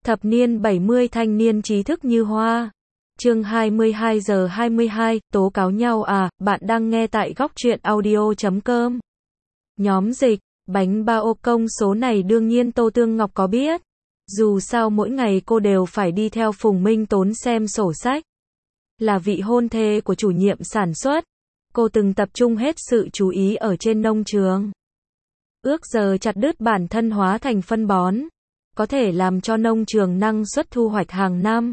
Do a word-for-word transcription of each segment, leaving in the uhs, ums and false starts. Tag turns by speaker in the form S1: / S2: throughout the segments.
S1: Thập niên bảy mươi thanh niên trí thức như hoa. Chương hai mươi hai giờ hai mươi hai, tố cáo nhau à, bạn đang nghe tại góc truyện audio chấm com. Nhóm dịch, bánh bao công số này đương nhiên Tô Tương Ngọc có biết. Dù sao mỗi ngày cô đều phải đi theo Phùng Minh Tốn xem sổ sách. Là vị hôn thê của chủ nhiệm sản xuất, cô từng tập trung hết sự chú ý ở trên nông trường. Ước giờ chặt đứt bản thân hóa thành phân bón, có thể làm cho nông trường năng suất thu hoạch hàng năm.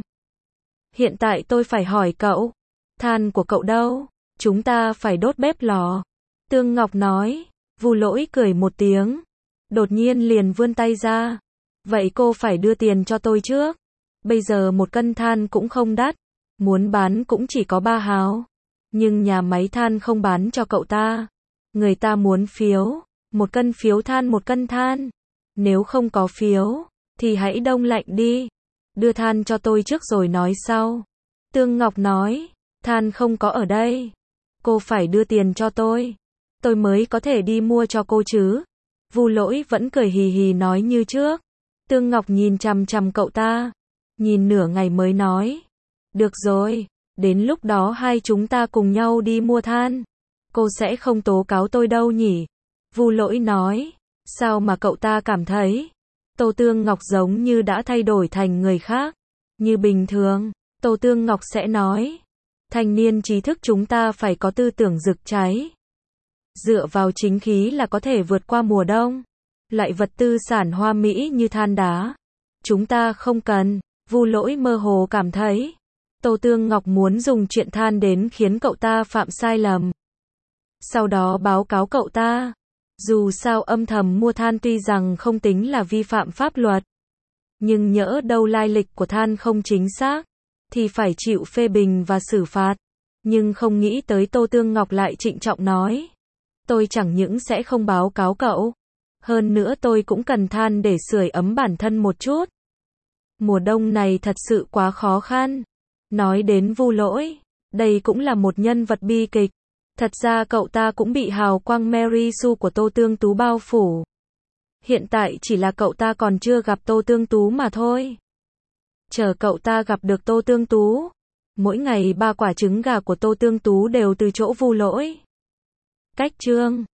S1: Hiện tại tôi phải hỏi cậu, than của cậu đâu? Chúng ta phải đốt bếp lò. Tương Ngọc nói. Vu Lỗi cười một tiếng, đột nhiên liền vươn tay ra. Vậy cô phải đưa tiền cho tôi trước. Bây giờ một cân than cũng không đắt, muốn bán cũng chỉ có ba hào. Nhưng nhà máy than không bán cho cậu ta. Người ta muốn phiếu, một cân phiếu than một cân than. Nếu không có phiếu, thì hãy đông lạnh đi. Đưa than cho tôi trước rồi nói sau. Tương Ngọc nói, than không có ở đây. Cô phải đưa tiền cho tôi. Tôi mới có thể đi mua cho cô chứ. Vu Lỗi vẫn cười hì hì nói như trước. Tương Ngọc nhìn chằm chằm cậu ta. Nhìn nửa ngày mới nói. Được rồi, đến lúc đó hai chúng ta cùng nhau đi mua than. Cô sẽ không tố cáo tôi đâu nhỉ? Vu Lỗi nói. Sao mà cậu ta cảm thấy? Tô Tương Ngọc giống như đã thay đổi thành người khác. Như bình thường, Tô Tương Ngọc sẽ nói. Thanh niên trí thức chúng ta phải có tư tưởng rực cháy. Dựa vào chính khí là có thể vượt qua mùa đông. Loại vật tư sản hoa mỹ như than đá, chúng ta không cần. Vu Lỗi mơ hồ cảm thấy Tô Tương Ngọc muốn dùng chuyện than đến khiến cậu ta phạm sai lầm. Sau đó báo cáo cậu ta. Dù sao âm thầm mua than tuy rằng không tính là vi phạm pháp luật, nhưng nhỡ đâu lai lịch của than không chính xác, thì phải chịu phê bình và xử phạt. Nhưng không nghĩ tới Tô Tương Ngọc lại trịnh trọng nói. Tôi chẳng những sẽ không báo cáo cậu, hơn nữa tôi cũng cần than để sưởi ấm bản thân một chút. Mùa đông này thật sự quá khó khăn. Nói đến Vu Lỗi, đây cũng là một nhân vật bi kịch. Thật ra cậu ta cũng bị hào quang Mary Sue của Tô Tương Tú bao phủ. Hiện tại chỉ là cậu ta còn chưa gặp Tô Tương Tú mà thôi. Chờ cậu ta gặp được Tô Tương Tú, mỗi ngày ba quả trứng gà của Tô Tương Tú đều từ chỗ Vu Lỗi. Cách chương